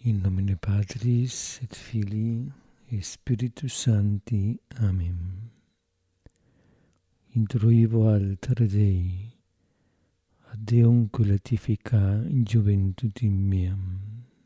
In nomine Patris et Filii et Spiritus Sancti. Amen. Introibo altare Dei, ad Deum colatifica in juventutem meam.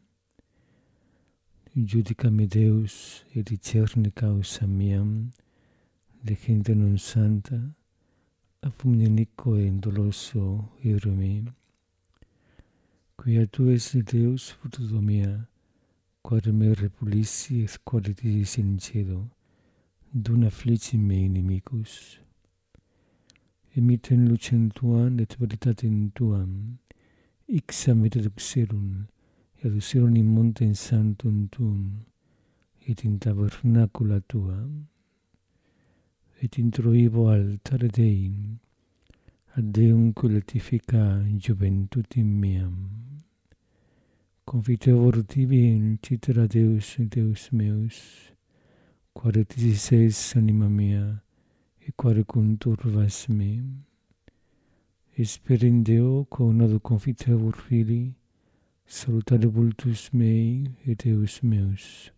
Judicame Deus et discerne causa meam, de gente non santa, affumnenico e doloso ero me. Quia tu es Deus fruto mea, quare me repulissi et quare ti sincedo, dum afflici me inimicus. Emiten lucem tuam et veritatem tuam, ixam et aduxerum in montem sanctum tuum, et in tabernacula tua. Et introibo altare Dei, ad Deum colatifica juventutem meam. Confitevor tibi in citera Deus, Deus meus, quare tisis es anima mea, et quare conturvas me. Esperin Deo, quo confitevor Filii, salutare vultus mei et Deus meus.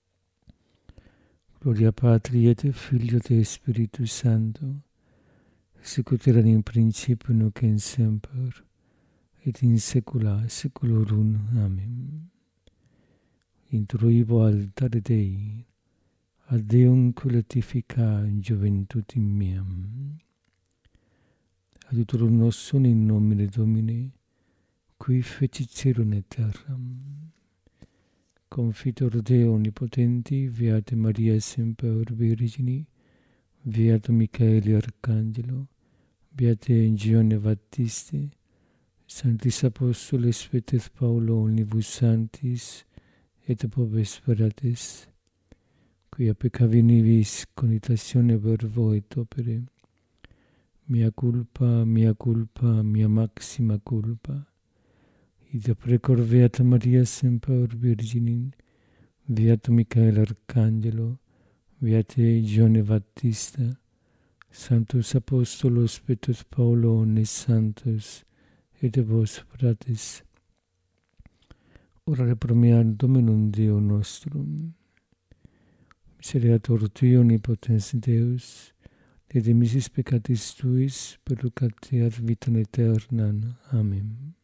Gloria Patri et Filio et Spiritus Sancto, sicut erat in principio nunc et semper, et in saecula saeculorum. Amen. Introibo altare Dei, ad Deum colatifica juventutem meam. Adiutorium nostrum in nomine Domini, qui fecit caelum et terram. Confitor Deo omnipotenti, Beate Maria semper Virgini, Beato Michaeli Arcangelo, Beate Giovanne Baptiste, Sanctis Apostoles Peter Paulo omnibus sanctis, et popes sperates, quia peccavi nibis conitatione verbo et opere, mea culpa, mia maxima culpa. Id precor Beata Maria semper Virginem, Beato Michael Arcangelo, Beate Giovanne Baptista, Sanctus Apostolos Petrus Paulo omnes santos, et vos fratres. Orare pro mea Dominum Deo nostrum. Misereatur Tui omnipotens Deus, et de misis peccatis Tuis, perducate ad vitam aeternam. Amen.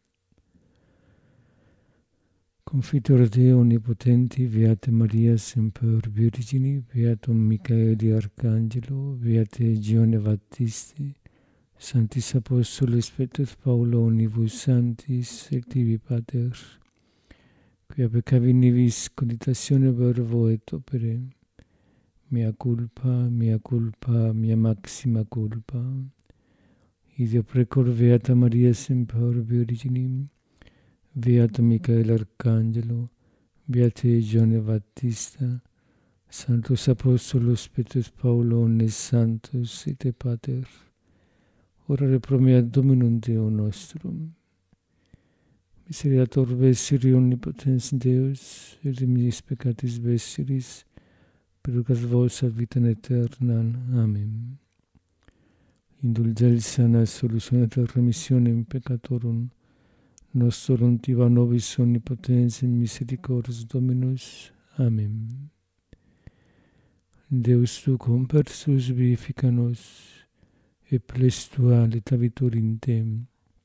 Confitor Deo omnipotenti, Beate Maria semper Virgini, Beatum Michaeli Arcangelo, Beate Giovanne Baptiste, Sanctis Apostoles Petrus Paulo omnibus sanctis, et tibi Pater, quia peccavi nibis conitatione verbo et opere, mea culpa, mia maxima culpa. Id precor Beata Maria semper Virginem, Beato Michael Arcangelo, Beate Giovanne Baptista, Sanctus Apostolos Petrus Paulo omnes santos, et Pater, orare pro mea Dominum Deo nostrum. Misereatur vestri omnipotens Deus, et de misis peccatis vestris, perducat vos ad vitam aeternam. Amen. Indulgentia absolutionem et remissionem peccatorum nostrum tiba nobis omnipotens in misericors Dominus. Amen. Deus tu compersus vivifica nos, et plestua letavitur in Tem.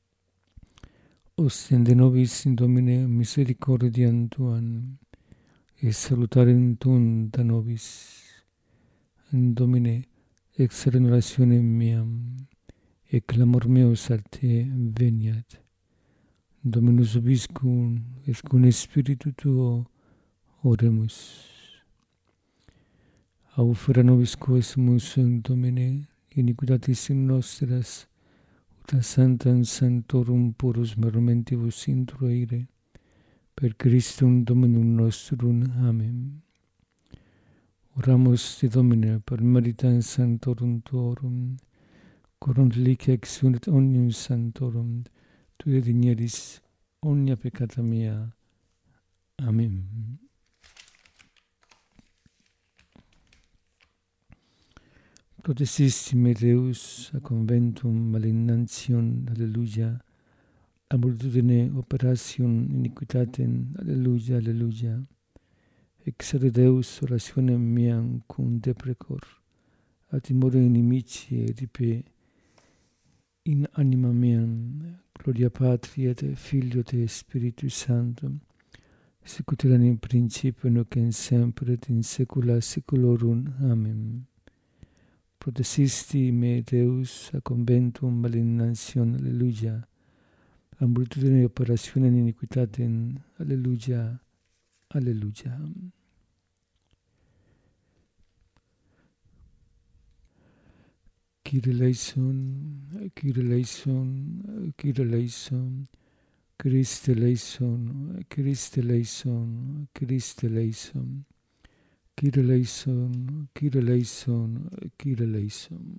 Ostende nobis in Domine misericordiam Tuam, et salutarem Tuum da nobis. In Domine ex generationem meam, et clamor meus a Te veniat. Dominus vobiscum, et cum Spiritu Tuo, oremus. Aufera nobis quesumus in Domine, iniquitatis nostras, ut a Sanctam Sanctorum purus mermentibus intruire, per Christum Dominum nostrum. Amen. Oramus te Domine per meritam Sanctorum Tuorum, corunt licia exunet omnium sanctorum, Tui digneris omnia peccata mea. Amen. Protestissime Deus a conventum malignantium, alleluia, multitudine operation iniquitatem, alleluia, alleluia. Exade Deus orationem meam cum deprecor, a timore inimici edipe in anima meam. Gloria Patri et Filio et Spiritus Sanctum, sicut erat in principio nunc et semper et in saecula saeculorum. Amen. Protesisti me Deus a conventum malignantione, alleluia. A multitudine operationem iniquitatem, alleluia, alleluia. Kyrie eleison, Kyrie eleison, Kyrie eleison, Christe eleison, Christe eleison, Christe eleison, Kyrie eleison, Kyrie eleison, Kyrie eleison.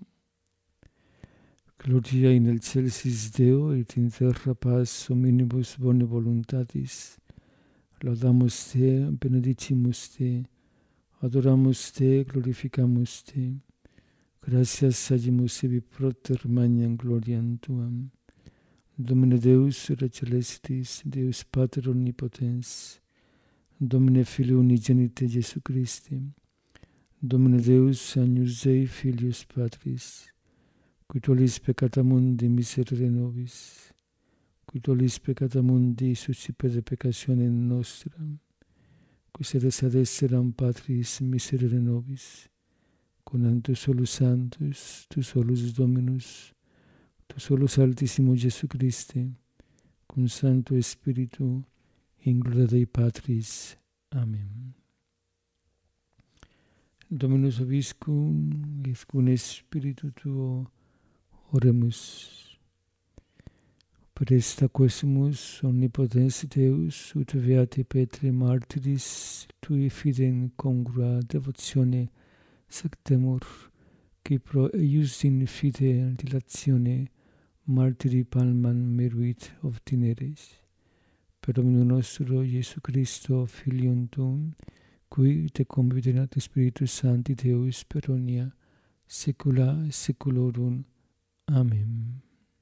Gloria in excelsis Deo et in terra paz hominibus bone voluntatis. Laudamus te, benedicimus te, adoramus te, glorificamus te. Gratias agimus ebi proter magnam gloriam tuam. Domine Deus ira celestis, Deus Pater omnipotens, Domine Filio unigenite Iesu Christi, Domine Deus agnus Dei Filius Patris, qui tollis peccata mundi miserere nobis, qui tollis peccata mundi suscipere peccationem nostram, qui sedes ad esseram Patris miserere nobis, con tu solus Sanctus, tu solus Dominus, tu solus Altissimo Iesu Christe, cum Sancto Spiritu, in gloria Dei Patris. Amen. Dominus vobiscum, et cum Spiritu tuo, oremus. Presta quesumus omnipotens Deus, ut beati Petri martyris, tui fidem congrua devotione sectemur, qui pro eius in fide dilatione martyri palmam meruit obtineres. Per Dominum nostro Iesu Christo, Filium tuum, qui te conviviat Spiritus Sancti Deus per omnia saecula saeculorum. Amen.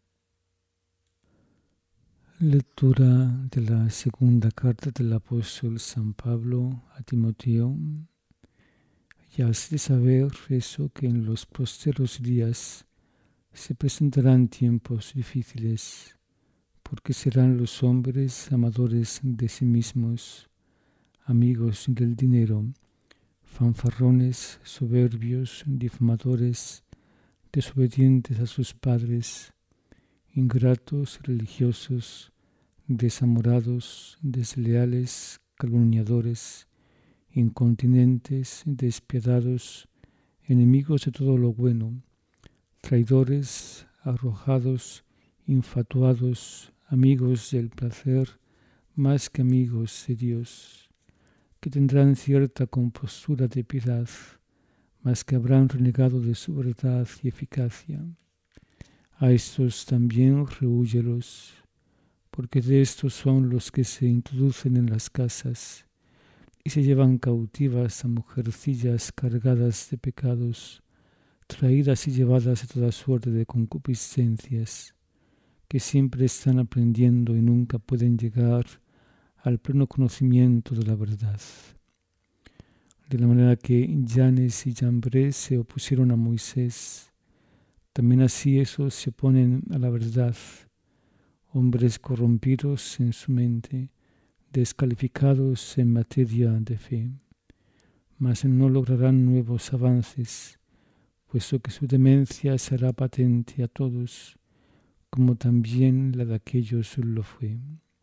Lectura de la segunda carta del apóstol San Pablo a Timoteo. Ya has de saber eso, que en los posteros días se presentarán tiempos difíciles, porque serán los hombres amadores de sí mismos, amigos del dinero, fanfarrones, soberbios, difamadores, desobedientes a sus padres, ingratos, religiosos, desamorados, desleales, calumniadores, incontinentes, despiadados, enemigos de todo lo bueno, traidores, arrojados, infatuados, amigos del placer más que amigos de Dios, que tendrán cierta compostura de piedad, mas que habrán renegado de su verdad y eficacia. A estos también rehúyelos, porque de estos son los que se introducen en las casas y se llevan cautivas a mujercillas cargadas de pecados, traídas y llevadas de toda suerte de concupiscencias, que siempre están aprendiendo y nunca pueden llegar al pleno conocimiento de la verdad. De la manera que Janes y Jambres se opusieron a Moisés, también así esos se oponen a la verdad, hombres corrompidos en su mente, descalificados en materia de fe, mas no lograrán nuevos avances, puesto que su demencia será patente a todos, como también la de aquellos lo fue.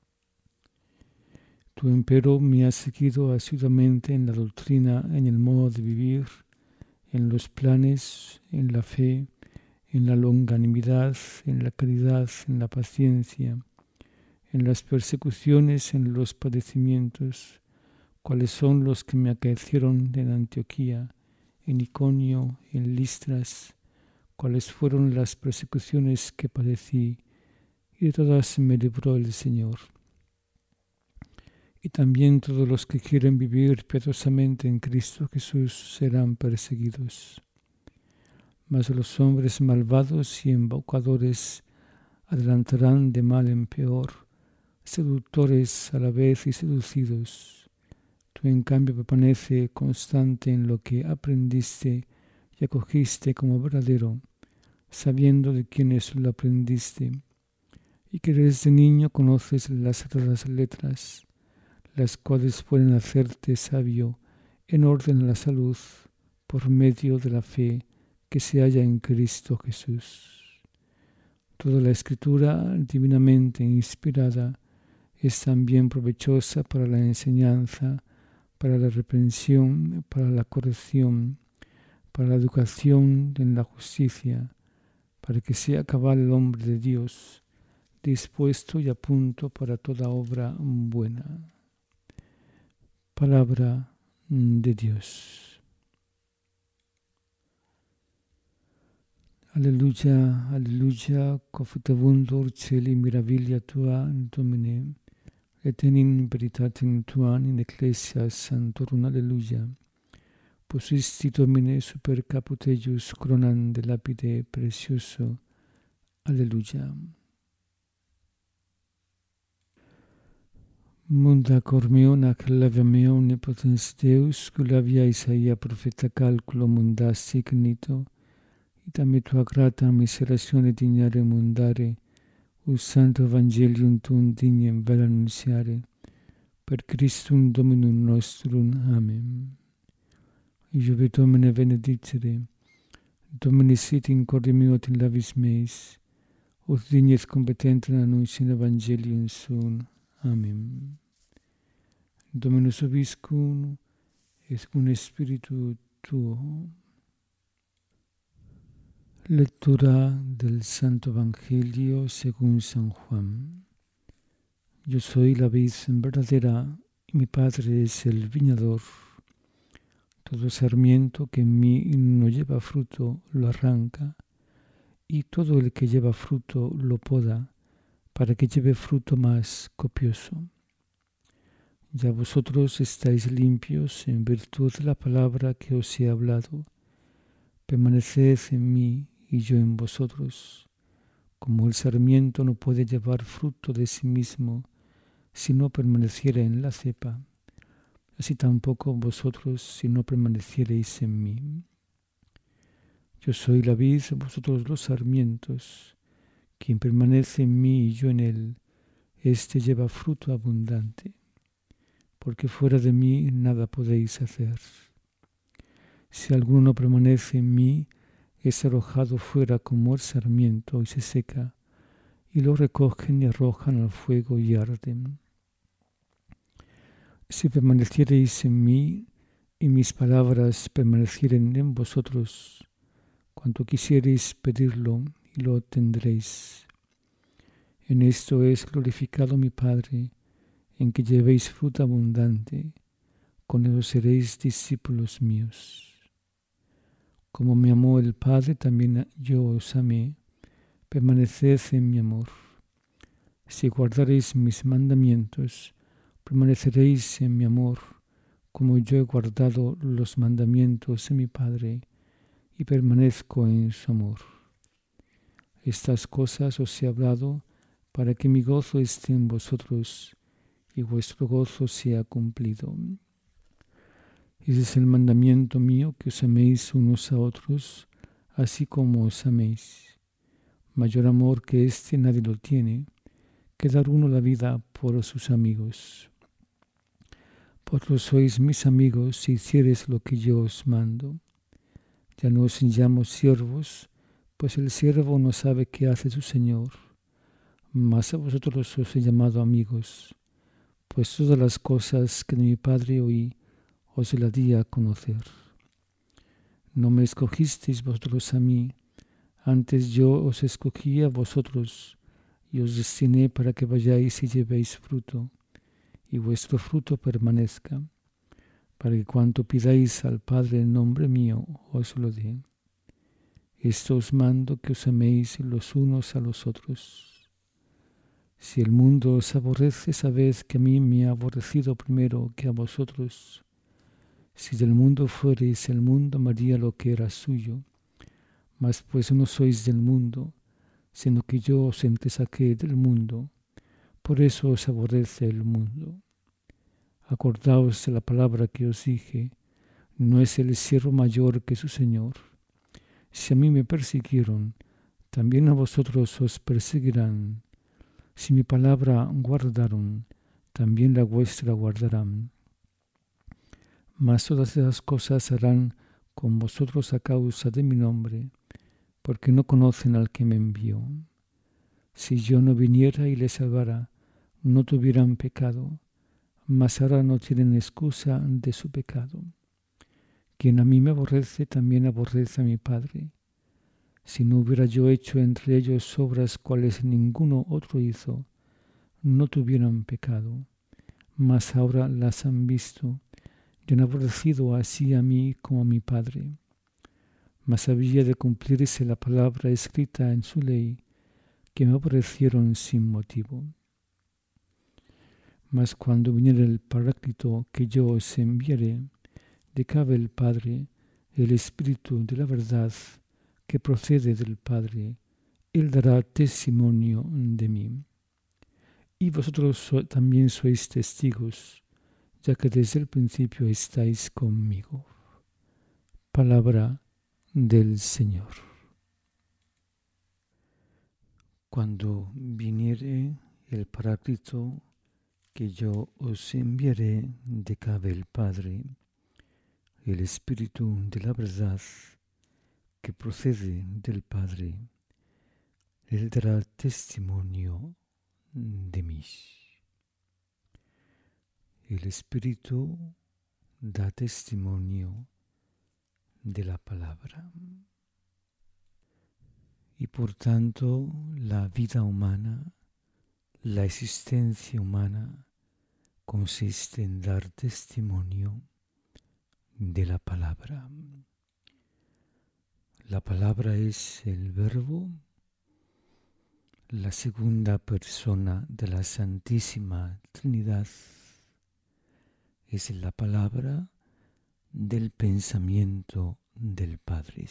Tú, empero, me has seguido asiduamente en la doctrina, en el modo de vivir, en los planes, en la fe, en la longanimidad, en la caridad, en la paciencia, en las persecuciones, en los padecimientos, cuáles son los que me acaecieron en Antioquía, en Iconio, en Listras, cuáles fueron las persecuciones que padecí, y de todas me libró el Señor. Y también todos los que quieren vivir piadosamente en Cristo Jesús serán perseguidos. Mas los hombres malvados y embaucadores adelantarán de mal en peor, seductores a la vez y seducidos. Tú en cambio permanece constante en lo que aprendiste y acogiste como verdadero, sabiendo de quiénes lo aprendiste, y que desde niño conoces las sagradas letras, las cuales pueden hacerte sabio en orden a la salud por medio de la fe que se halla en Cristo Jesús. Toda la Escritura divinamente inspirada es también provechosa para la enseñanza, para la reprensión, para la corrección, para la educación en la justicia, para que sea cabal el hombre de Dios, dispuesto y a punto para toda obra buena. Palabra de Dios. Alleluia, alleluia, confitavuntur celi mirabilia tua, Domine, et in veritatem tuam in ecclesia sanctorum, alleluia. Posisti, Domine, super caput eius coronam de lapide precioso, alleluia. Munda cor meo, nac lavia meo, omnipotens Deus, culavia Isaia profeta calculo munda signito, ita me tua grata miseratione dignare mundare, us santo evangelium tuum dignem vel annunziare, per Christum Dominum nostrum. Amen. Iove Domine benedicere, Domine sit in corde meo et in labis meis, ut dignes competentem annunciare evangelium suum. Amen. Dominus vobiscum, et cum spiritu tuo. Lectura del Santo Evangelio según San Juan. Yo soy la vid verdadera y mi Padre es el viñador. Todo sarmiento que en mí no lleva fruto lo arranca, y todo el que lleva fruto lo poda, para que lleve fruto más copioso. Ya vosotros estáis limpios en virtud de la palabra que os he hablado. Permaneced en mí y yo en vosotros. Como el sarmiento no puede llevar fruto de sí mismo si no permaneciera en la cepa, así tampoco vosotros si no permaneciereis en mí. Yo soy la vid, vosotros los sarmientos. Quien permanece en mí y yo en él, éste lleva fruto abundante, porque fuera de mí nada podéis hacer. Si alguno no permanece en mí, es arrojado fuera como el sarmiento y se seca, y lo recogen y arrojan al fuego y arden. Si permaneciereis en mí y mis palabras permanecieren en vosotros, cuanto quisiereis pedirlo y lo obtendréis. En esto es glorificado mi Padre, en que llevéis fruto abundante, con eso seréis discípulos míos. Como me amó el Padre, también yo os amé. Permaneced en mi amor. Si guardaréis mis mandamientos, permaneceréis en mi amor, como yo he guardado los mandamientos de mi Padre, y permanezco en su amor. Estas cosas os he hablado, para que mi gozo esté en vosotros, y vuestro gozo sea cumplido. Ese es el mandamiento mío, que os améis unos a otros, así como os améis. Mayor amor que este nadie lo tiene, que dar uno la vida por sus amigos. Vosotros sois mis amigos si hiciereis lo que yo os mando. Ya no os llamo siervos, pues el siervo no sabe qué hace su señor. Mas a vosotros os he llamado amigos, pues todas las cosas que de mi Padre oí, os las di a conocer. No me escogisteis vosotros a mí, antes yo os escogí a vosotros, y os destiné para que vayáis y llevéis fruto, y vuestro fruto permanezca, para que cuanto pidáis al Padre en nombre mío, os lo dé. Esto os mando, que os améis los unos a los otros. Si el mundo os aborrece, sabed que a mí me ha aborrecido primero que a vosotros. Si del mundo fuereis, el mundo amaría lo que era suyo. Mas pues no sois del mundo, sino que yo os saqué del mundo, por eso os aborrece el mundo. Acordaos de la palabra que os dije, no es el siervo mayor que su Señor. Si a mí me persiguieron, también a vosotros os perseguirán. Si mi palabra guardaron, también la vuestra guardarán. Mas todas esas cosas harán con vosotros a causa de mi nombre, porque no conocen al que me envió. Si yo no viniera y les salvara, no tuvieran pecado, mas ahora no tienen excusa de su pecado. Quien a mí me aborrece, también aborrece a mi Padre. Si no hubiera yo hecho entre ellos obras cuales ninguno otro hizo, no tuvieran pecado, mas ahora las han visto y han aborrecido así a mí como a mi Padre. Mas había de cumplirse la palabra escrita en su ley, que me aborrecieron sin motivo. Mas cuando viniera el Paráclito que yo os enviaré, de cabe el Padre, el Espíritu de la verdad, que procede del Padre, Él dará testimonio de mí. Y vosotros también sois testigos, ya que desde el principio estáis conmigo. Palabra del Señor. Cuando viniere el Paráclito que yo os enviaré, de cabe el Padre, el Espíritu de la verdad, que procede del Padre, Él dará testimonio de mí. El Espíritu da testimonio de la palabra. Y por tanto, la vida humana, la existencia humana, consiste en dar testimonio de la palabra. La palabra es el Verbo, la segunda persona de la Santísima Trinidad. Es la palabra del pensamiento del Padre.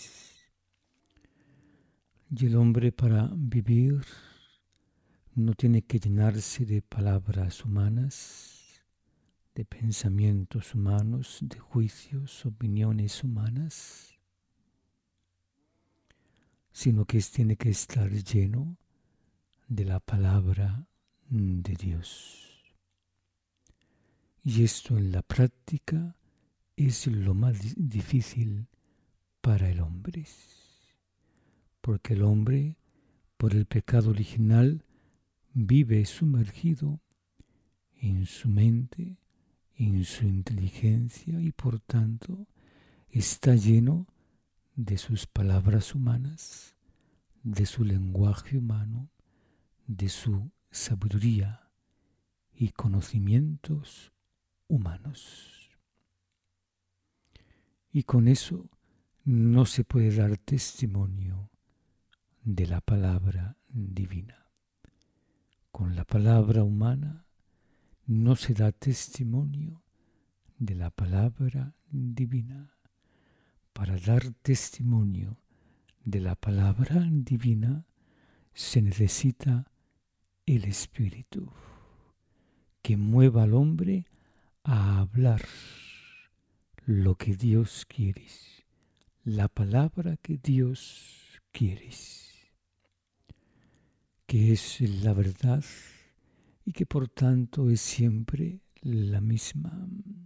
Y el hombre, para vivir, no tiene que llenarse de palabras humanas, de pensamientos humanos, de juicios, opiniones humanas, sino que tiene que estar lleno de la palabra de Dios. Y esto en la práctica es lo más difícil para el hombre, porque el hombre, por el pecado original, vive sumergido en su mente, en su inteligencia, y por tanto está lleno de sus palabras humanas, de su lenguaje humano, de su sabiduría y conocimientos humanos. Y con eso no se puede dar testimonio de la palabra divina. Con la palabra humana no se da testimonio de la palabra divina. Para dar testimonio de la palabra divina se necesita el Espíritu, que mueva al hombre a hablar lo que Dios quiere, la palabra que Dios quiere, que es la verdad y que por tanto es siempre la misma.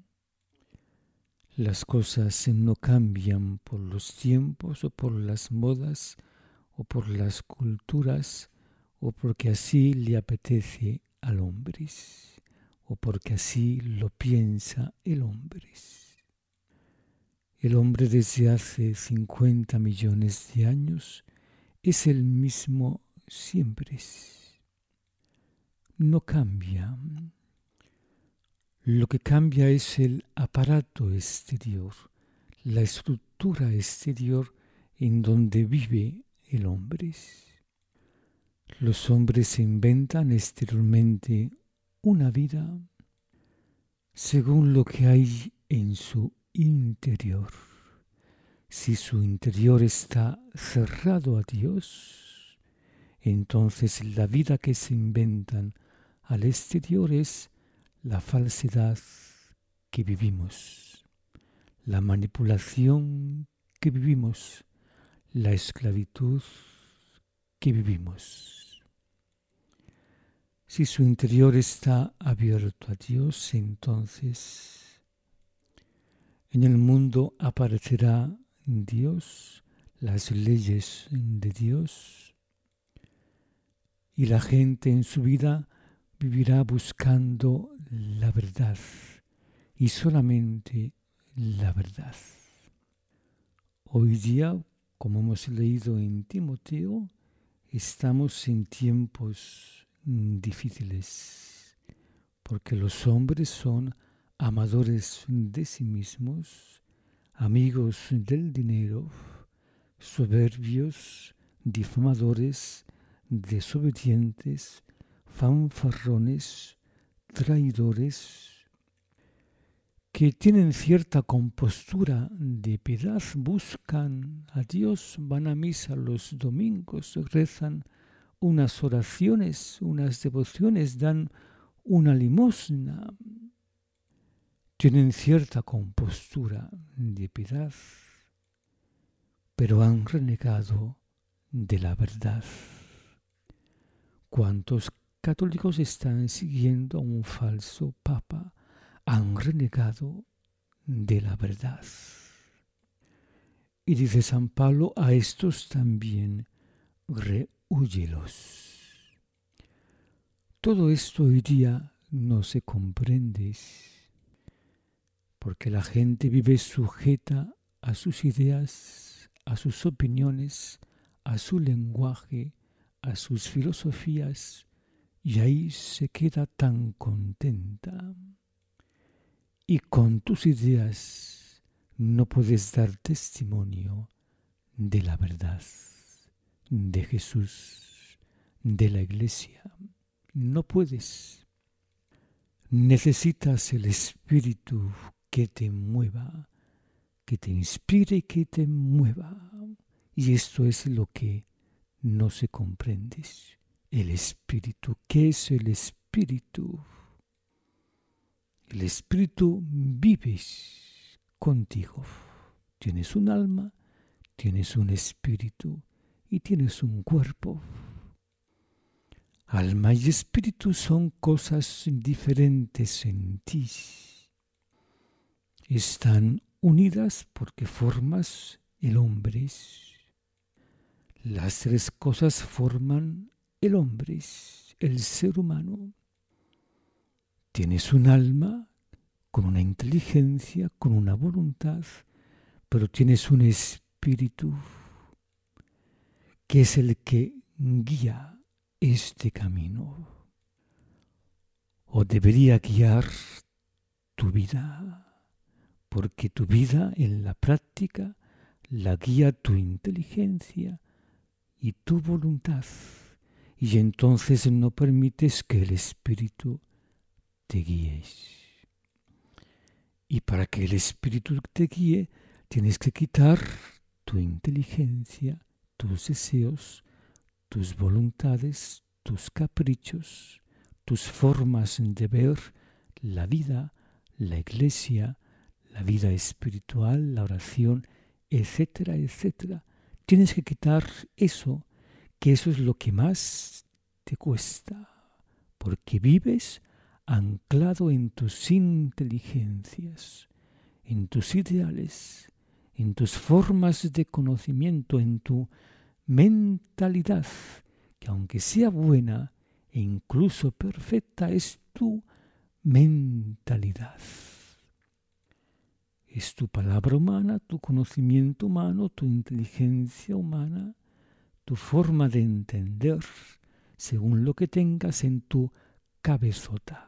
Las cosas no cambian por los tiempos o por las modas o por las culturas o porque así le apetece al hombre o porque así lo piensa el hombre. El hombre desde hace 50 millones de años es el mismo siempre. No cambia. Lo que cambia es el aparato exterior, la estructura exterior en donde vive el hombre. Los hombres se inventan exteriormente una vida según lo que hay en su interior. Si su interior está cerrado a Dios, Entonces la vida que se inventan al exterior es la falsedad que vivimos, la manipulación que vivimos, la esclavitud que vivimos. Si su interior está abierto a Dios, entonces en el mundo aparecerá Dios, las leyes de Dios, y la gente en su vida vivirá buscando la verdad y solamente la verdad. Hoy día, como hemos leído en Timoteo, estamos en tiempos difíciles, porque los hombres son amadores de sí mismos, amigos del dinero, soberbios, difamadores, desobedientes, fanfarrones, traidores, que tienen cierta compostura de piedad, buscan a Dios, van a misa los domingos, rezan unas oraciones, unas devociones, dan una limosna, tienen cierta compostura de piedad, pero han renegado de la verdad. ¿Cuántos católicos están siguiendo a un falso papa? Han renegado de la verdad. Y dice San Pablo, a estos también rehúyelos. Todo esto hoy día no se comprende, porque la gente vive sujeta a sus ideas, a sus opiniones, a su lenguaje, a sus filosofías, y ahí se queda tan contenta. Y con tus ideas no puedes dar testimonio de la verdad, de Jesús, de la Iglesia. No puedes. Necesitas el Espíritu que te mueva, que te inspire y que te mueva. Y esto es lo que no se comprende. El Espíritu. ¿Qué es el Espíritu? El Espíritu vive contigo. Tienes un alma, tienes un espíritu y tienes un cuerpo. Alma y espíritu son cosas diferentes en ti. Están unidas porque formas el hombre. Las tres cosas forman el hombre, el ser humano. Tienes un alma con una inteligencia, con una voluntad, pero tienes un espíritu que es el que guía este camino, o debería guiar tu vida, porque tu vida en la práctica la guía tu inteligencia y tu voluntad, y entonces no permites que el espíritu te guíe. Y para que el Espíritu te guíe, tienes que quitar tu inteligencia, tus deseos, tus voluntades, tus caprichos, tus formas de ver la vida, la iglesia, la vida espiritual, la oración, etcétera, etcétera. Tienes que quitar eso, que eso es lo que más te cuesta, porque vives anclado en tus inteligencias, en tus ideales, en tus formas de conocimiento, en tu mentalidad, que aunque sea buena e incluso perfecta, es tu mentalidad. Es tu palabra humana, tu conocimiento humano, tu inteligencia humana, tu forma de entender, según lo que tengas en tu cabezota.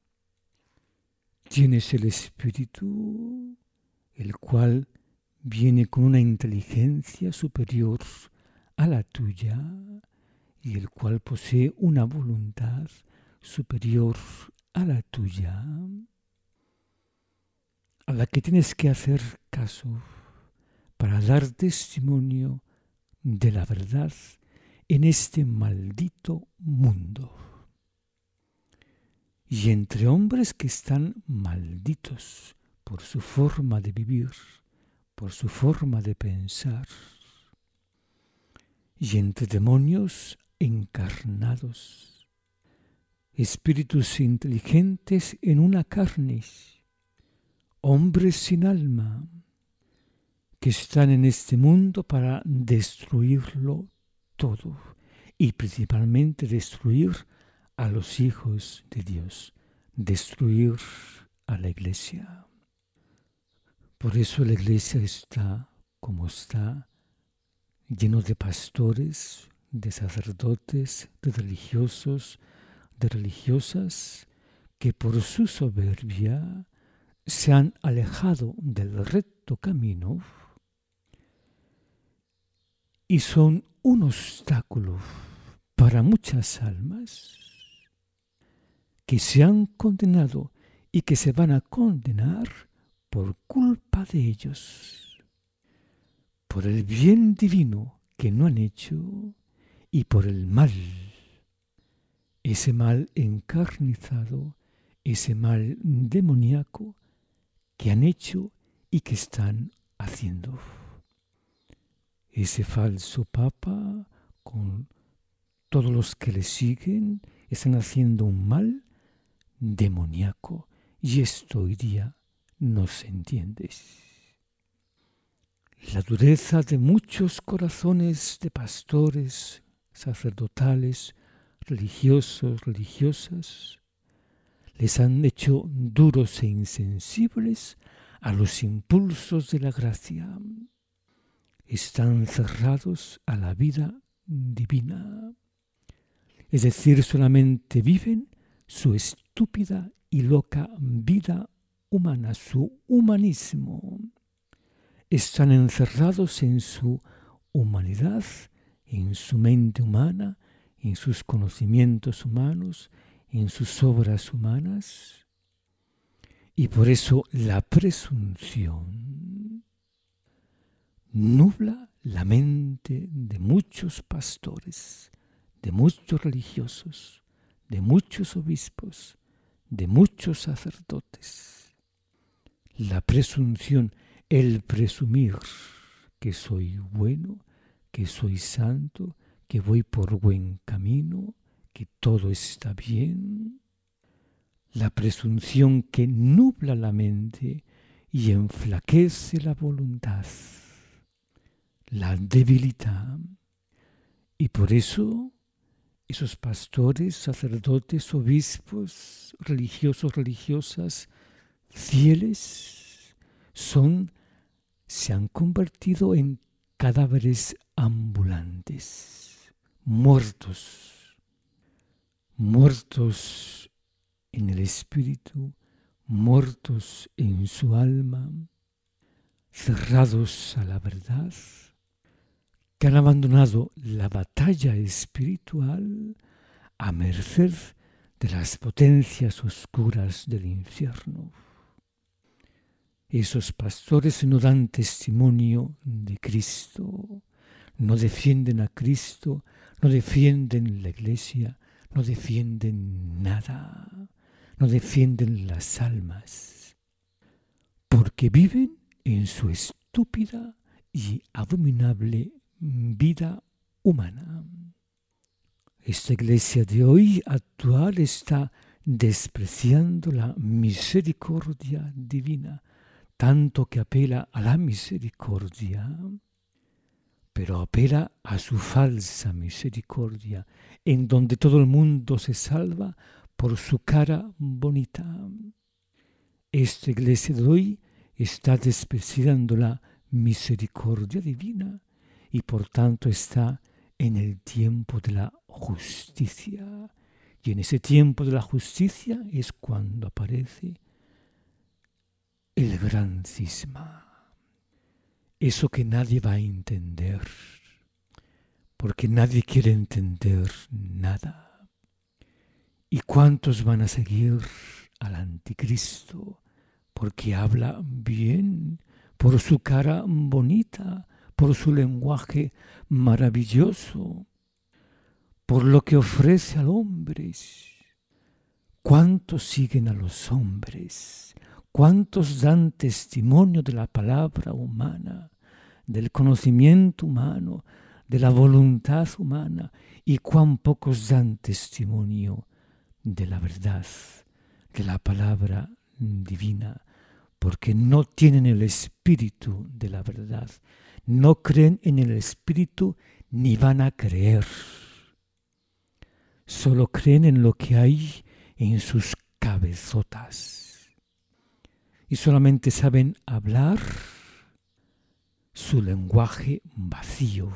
Tienes el Espíritu, el cual viene con una inteligencia superior a la tuya y el cual posee una voluntad superior a la tuya, a la que tienes que hacer caso para dar testimonio de la verdad en este maldito mundo. Y entre hombres que están malditos por su forma de vivir, por su forma de pensar, y entre demonios encarnados, espíritus inteligentes en una carne, hombres sin alma, que están en este mundo para destruirlo todo, y principalmente destruir a los hijos de Dios, destruir a la iglesia. Por eso la iglesia está como está, lleno de pastores, de sacerdotes, de religiosos, de religiosas, que por su soberbia se han alejado del recto camino y son un obstáculo para muchas almas que se han condenado y que se van a condenar por culpa de ellos, por el bien divino que no han hecho y por el mal, ese mal encarnizado, ese mal demoníaco que han hecho y que están haciendo. Ese falso papa con todos los que le siguen están haciendo un mal demoníaco, y esto hoy día no se entiende. La dureza de muchos corazones de pastores, sacerdotales, religiosos, religiosas, les han hecho duros e insensibles a los impulsos de la gracia. Están cerrados a la vida divina. Es decir, solamente viven su estúpida y loca vida humana, su humanismo. Están encerrados en su humanidad, en su mente humana, en sus conocimientos humanos, en sus obras humanas. Y por eso la presunción nubla la mente de muchos pastores, de muchos religiosos, de muchos obispos, de muchos sacerdotes. La presunción, el presumir que soy bueno, que soy santo, que voy por buen camino, que todo está bien. La presunción que nubla la mente y enflaquece la voluntad, la debilita. Y por eso esos pastores, sacerdotes, obispos, religiosos, religiosas, fieles, se han convertido en cadáveres ambulantes, muertos en el espíritu, muertos en su alma, cerrados a la verdad, que han abandonado la batalla espiritual a merced de las potencias oscuras del infierno. Esos pastores no dan testimonio de Cristo, no defienden a Cristo, no defienden la iglesia, no defienden nada, no defienden las almas, porque viven en su estúpida y abominable vida humana. Esta iglesia de hoy actual está despreciando la misericordia divina, tanto que apela a la misericordia, pero apela a su falsa misericordia, en donde todo el mundo se salva por su cara bonita. Esta iglesia de hoy está despreciando la misericordia divina y por tanto está en el tiempo de la justicia. Y en ese tiempo de la justicia es cuando aparece el gran cisma. Eso que nadie va a entender, porque nadie quiere entender nada. ¿Y cuántos van a seguir al anticristo? Porque habla bien, por su cara bonita, por su lenguaje maravilloso, por lo que ofrece al hombre. ¿Cuántos siguen a los hombres? ¿Cuántos dan testimonio de la palabra humana, del conocimiento humano, de la voluntad humana? ¿Y cuán pocos dan testimonio de la verdad, de la palabra divina? Porque no tienen el espíritu de la verdad, no creen en el espíritu ni van a creer. Solo creen en lo que hay en sus cabezotas. Y solamente saben hablar su lenguaje vacío,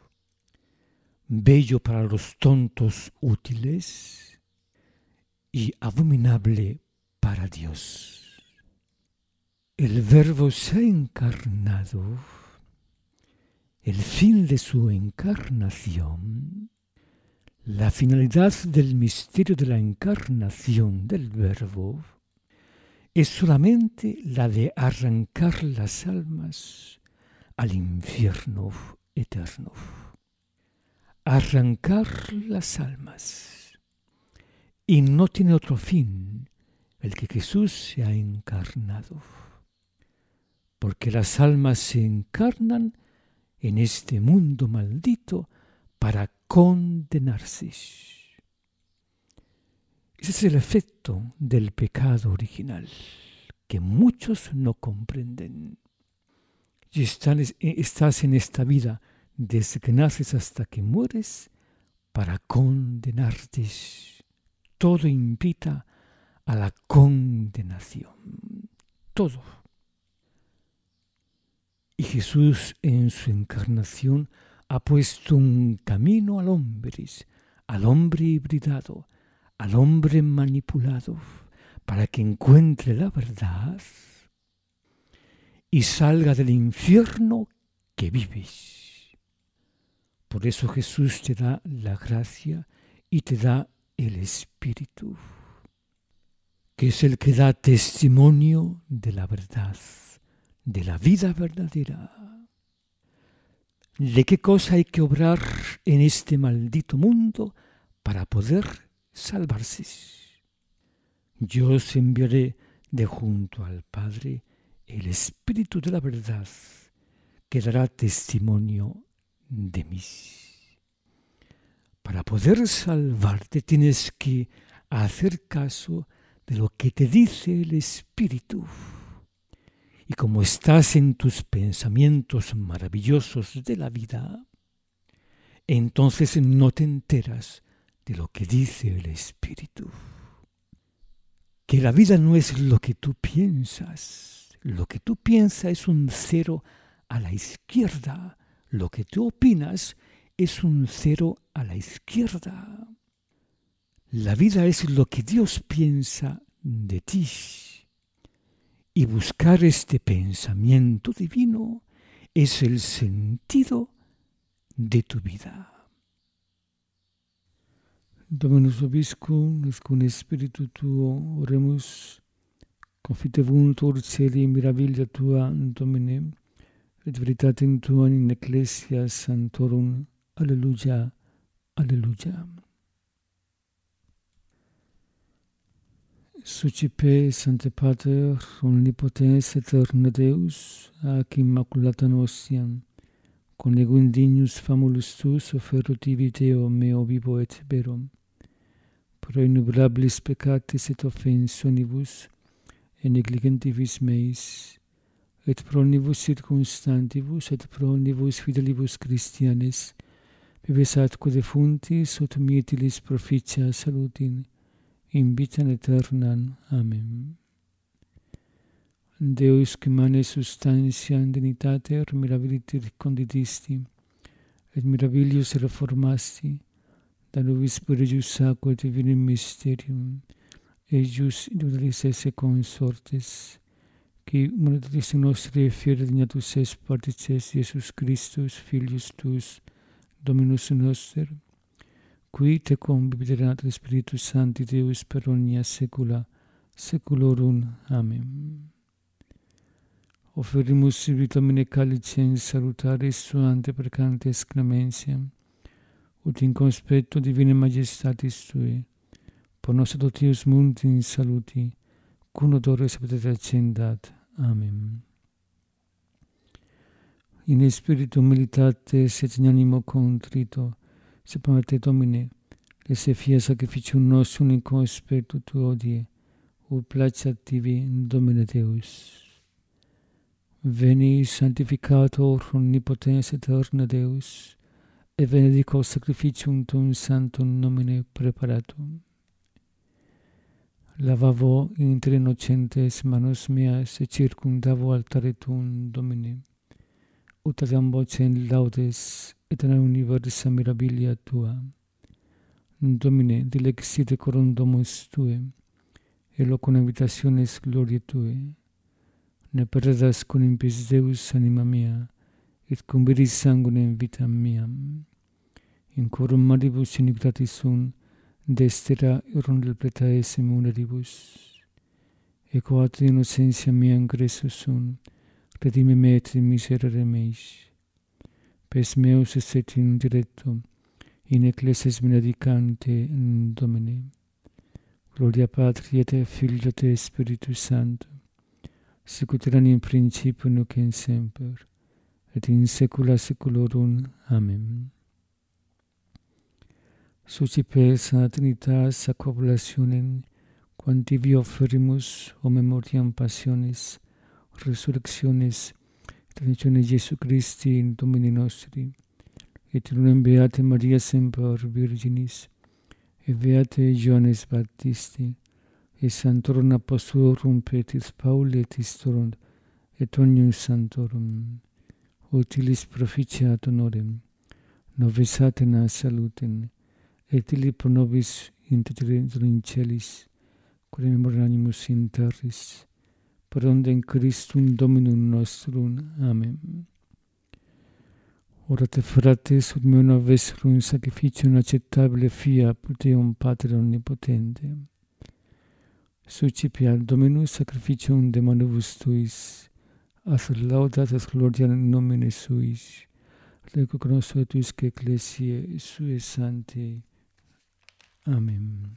bello para los tontos útiles y abominable para Dios. El Verbo se ha encarnado. El fin de su encarnación, la finalidad del misterio de la encarnación del Verbo, es solamente la de arrancar las almas al infierno eterno. Arrancar las almas. Y no tiene otro fin el que Jesús se ha encarnado. Porque las almas se encarnan en este mundo maldito para condenarse. Ese es el efecto del pecado original, que muchos no comprenden. Y estás en esta vida, desde que naces hasta que mueres, para condenarte. Todo invita a la condenación. Todo. Y Jesús en su encarnación ha puesto un camino al hombre hibridado, al hombre manipulado, para que encuentre la verdad y salga del infierno que vives. Por eso Jesús te da la gracia y te da el Espíritu, que es el que da testimonio de la verdad, de la vida verdadera. ¿De qué cosa hay que obrar en este maldito mundo para poder salvarse? Yo os enviaré de junto al Padre el Espíritu de la verdad, que dará testimonio de mí. Para poder salvarte tienes que hacer caso de lo que te dice el Espíritu. Y como estás en tus pensamientos maravillosos de la vida, entonces no te enteras de lo que dice el Espíritu. Que la vida no es lo que tú piensas. Lo que tú piensas es un cero a la izquierda. Lo que tú opinas es un cero a la izquierda. La vida es lo que Dios piensa de ti. Y buscar este pensamiento divino es el sentido de tu vida. Dominus vobiscum, et cum spiritu tuo, oremus, confitebuntur celi mirabilia tua, Domine, et veritatem tuam in ecclesia santorum. Alleluia, alleluia. Sucipe, Sancte Pater, omnipotens aeterne Deus, ac immaculata nostiam, conego indignus famulus tuus offerro tibi Deo meo vivo et verum, pro innumerabilis peccatis et offensionibus, et negligentibus meis, et pro omnibus circumstantibus, et pro omnibus fidelibus Christianes, vives atque defuntis, ut mietilis proficia salutin, in vitam aeternam. Amen. Deus que mane substantia dignitater mirabiliter conditisti, et mirabilius reformasti, da nobis spiritus aqua et divinum mysterium, eius idolis esse consortes, qui humanitatis nostri fiere dignatus es partices Iesus Christus, Filius tuus, Dominus noster, qui te convividerat Spiritus Sancti Deus per omnia saecula saeculorum. Amen. Offerimus vitamine calicem salutaris suante precantes clementiam, ut in conspecto divine majestatis Tue, por nos adoptius mundi in saluti, cum odore sapitate accendat. Amen. In spiritu humilitatis et in animo contrito, separate Domine, lesse fia sacrificium nostrum in conspectu Tuo odie, ut placeat Tibi in Domine Deus. Veni sanctificator omnipotens aeterna Deus, et benedico sacrificium Tuum sanctum nomine preparatum. Lavavo inter innocentes manos meas et circumdavo altare Tuum, Domine, ut adiam vocem laudes et in universa mirabilia Tua. Domine, dilexite coram domus Tue, et locum habitationes gloriae Tue. Ne perdas con impis Deus anima mea, et converis sanguinem vitam meam. In corum maribus iniquitatis sunt, destera irrondel pletae muneribus. Equate innocentia mea ingressus sunt, redime me et miserere meis. Pes meus esset in diretto, in ecclesias benedicante Domine. Gloria Patri et Filio et Spiritus Sancto, sicut erat in principio nunc et semper, et in saecula saeculorum. Amen. Suscipes a Trinitas aquabulationem, quam tibi offerimus o memoriam passionis, resurrectionis, et ascensionis Iesu Christi in Domini nostri, et in beate Maria semper Virginis, et beate Ioannes Baptisti, et sanctorum apostolorum Petris Pauli et Istorum, et omnium sanctorum, utilis proficiat honorem, nobis atena salutem, et illi pro nobis intercedere in celis, quod memoranimus in terris, per ondem Christum Dominum nostrum. Amen. Orate frates, ut meo novesserum sacrificium acceptabile fiat Deum Pater omnipotente. Suscipiat Dominus sacrificium de manibus Tuis, as laudat et gloria in nomine Suis, lego consuetusque ecclesiae Sue Sanctae. Amen.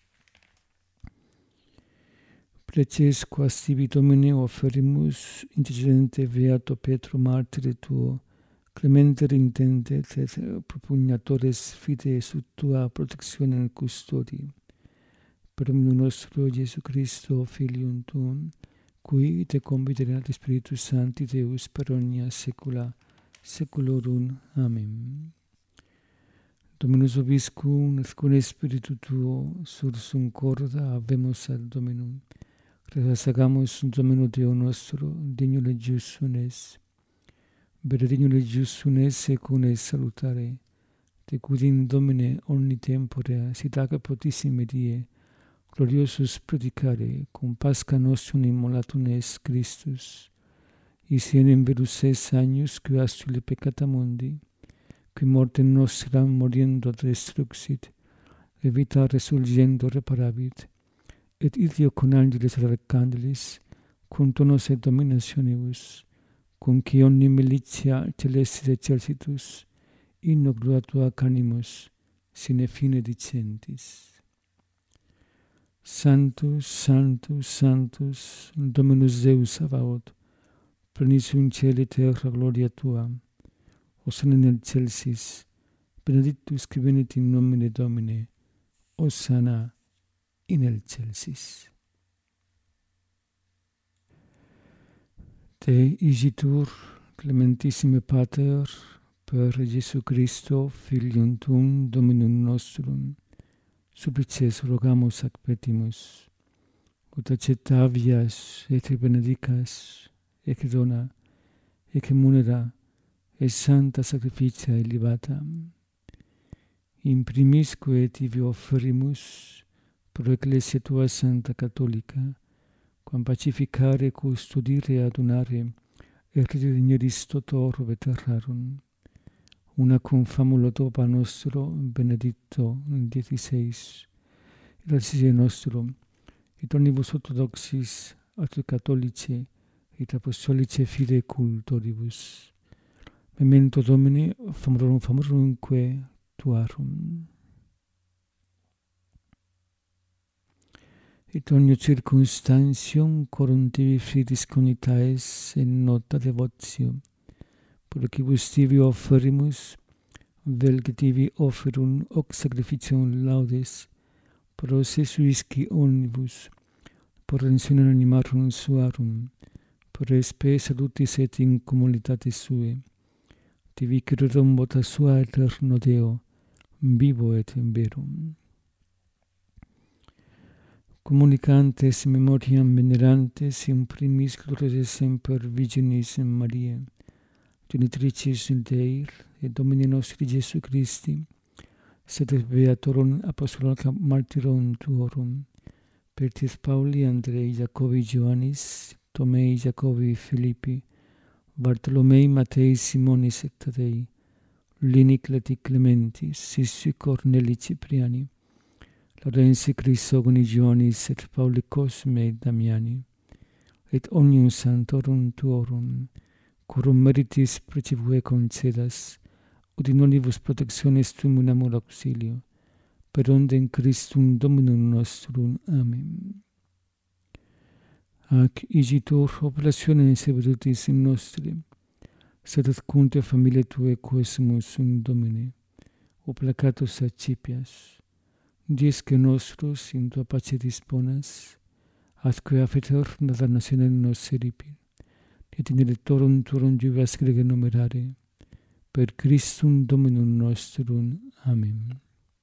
Preces quas tibi Domine offerimus intercedente beato Petro martire Tuo, clemente intente et propugnatores fide sub Tua protectionem et custodie. Per omnium nostro Iesu Christo, Filium Tuum, qui te conviterat Spiritus Sancti Deus per omnia saecula saeculorum. Amen. Dominus vobiscum, et cum Spiritu Tuo, sursum corda habemus ad Dominum. Resagamus Domino Deo nostro, dignum et justum es. Benedignum et justum es secum salutare, te cuidim Domine omni tempore, sit hac potissime die, gloriosus predicare, cum Pascha nostrum immolatum est Christus, isienem verus es agnus qui astuli peccata mundi, qui mortem nostram moriendo destruxit, et vita resurgendo reparavit, et ideo con angelis recandelis, cum tonos et dominationibus, cum qui omni militia celestis exercitus, in gloria Tua canimus, sine fine dicentis. Sanctus, Sanctus, Sanctus, Dominus Deus Sabaoth, plenis in caeli terra gloria Tua, hosanna in excelsis, benedictus qui venit in nomine Domini, hosanna in excelsis. Te igitur, clementissime Pater, per Iesu Christo, Filium Tuum, Dominum nostrum, supplices rogamus ac petimus, ut accettavias et benedicas, et dona, et munera, et santa sacrificia elevata. In primisque tibi offerimus, pro Ecclesia Tua Santa Catholica, quam pacificare, custodire, adunare, et redigneris totor veterrarum, una cum famulo Dopa nostro, benedicto 16, et nostrum, et omnibus orthodoxis, et catholici, et apostolici fide cultoribus. Memento Domini, famorumque, tuarum. Et ogni circunstantium corum tibi fides cognitaes in nota devotio, procibus tibi offerimus, vel que tibi offerum hoc sacrificium laudes, pro se suisci omnibus, por rensione animarum suarum, por spe salutis et in communitatis sue, tibi credum vota sua eterno Deo, vivo et verum. Communicantes memoriam venerantes in primis gloriae semper Virginis Mariae, genitricis Dei et Domini nostri Jesu Christi, sed beatorum apostolorum martyrum tuorum, Petrus Pauli, Andrei, Jacobi, Ioannis, Tomei, Jacobi, Filippi, Bartolomei, Matei, Simonis et Tadei, Lini, Cleti, Clementis, Sissi, Corneli, Cipriani, Laurensi, Chrysogoni, Ioannis et Pauli, Cosme, Damiani, et omnium sanctorum tuorum, corum meritis precibue concedas, ut in omnibus protectiones tuum in amor auxilio, per onde in Christum Dominum nostrum. Amen. Ac igitur oblationem severutis in nostri, sed ad cunte familiae Tuae quesumus in Domine, oplacatus accipias, diesque nostros in Tua pace disponas, atque afetor nada nationem nos seripir, et in electorum Tuorum juvas grege numerare, per Christum Dominum nostrum. Amen.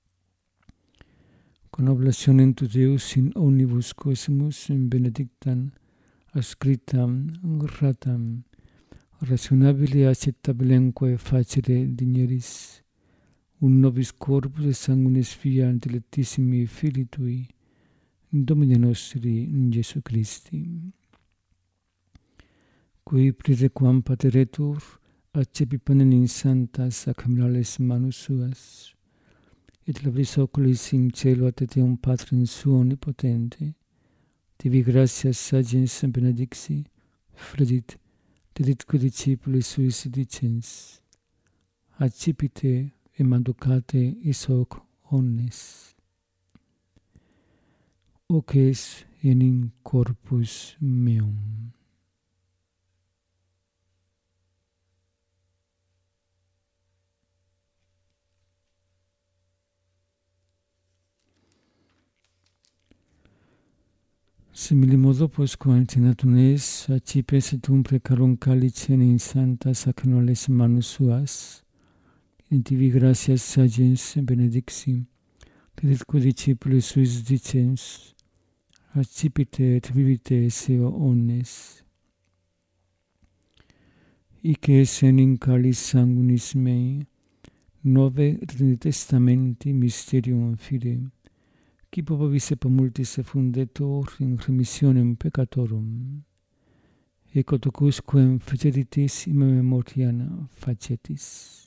Con oblationem tu Deus in omnibus quesumus in benedictam, ascritam, gratam, rationabile acceptabilemque facere digneris, un nobis corpus et sanguinis Fia dilectissimi Filii Tui, Domine nostri Jesu Christi, qui praerequam pateretur, accepi panem in sanctas sacramentales manus suas, et labris oculis in cielo ad Deum Patrum suo omnipotente, tibi gratias sagens benedixi, fredit, deditque discipulis suis dicens, accipite et manducate is hoc omnes. Hoc es in corpus meum. Similimodo posque antinatum es, accipes et umpre carum calicem in sanctas sacramentales manus suas, in tibi gratias sagens benedixi, deditque discipulis suis dicens, accipite et vivite eo omnes. Hic es in calis sanguinis mei, nove testamenti mysterium fide, qui popabis et multis effundetur in remissionem peccatorum, ec totusquem feceritis in memoriam facetis.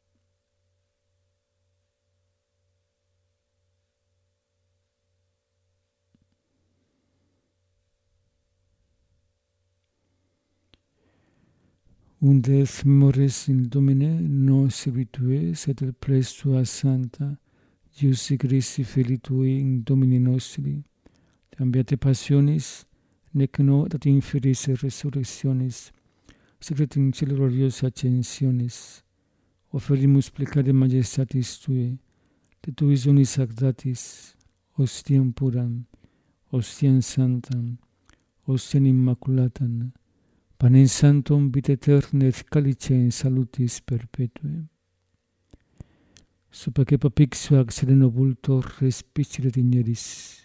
Unde et memores in Domine nos servitue, sed et ples Tua Santa, Iusi Christi Filii Tui in Domini nostri, ambiate passionis, nec no dat inferis resurrectionis, sed et in cielo gloriosa ascensionis, offerimus plecare majestatis Tui, de Tuis unis ac datis, ostiam puram, ostiam santam, ostiam immaculatam, panem sanctum vitae aeterna et calicem salutis perpetue. Supaque papixu ac sereno vultor respicere digneris.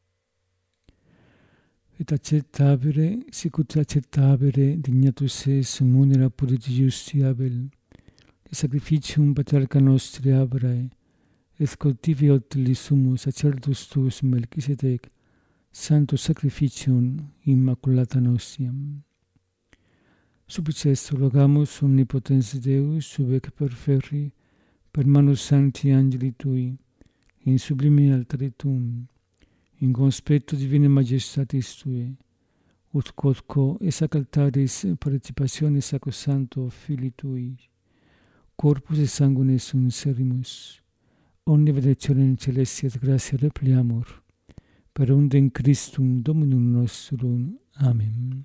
Et acceptabere, sicut acceptabere dignatus es munera puriti justi Abel, de sacrificium patriarca nostri Abrae, et cultivi otilis sumus sacerdotus tuus Melchisedec, sanctus sacrificium immaculata nostiam. Supplices rogamus omnipotens Deus, subec perferri, per manus sancti angeli Tui, in sublime altare Tuum, in conspecto divine majestatis Tue, ut quodco es ac altaris participationis sacrosancto Filii Tui, corpus et sanguinis unserimus, omnia benedictionem celestia et gratia repliamur, per undem Christum Dominum nostrum. Amen.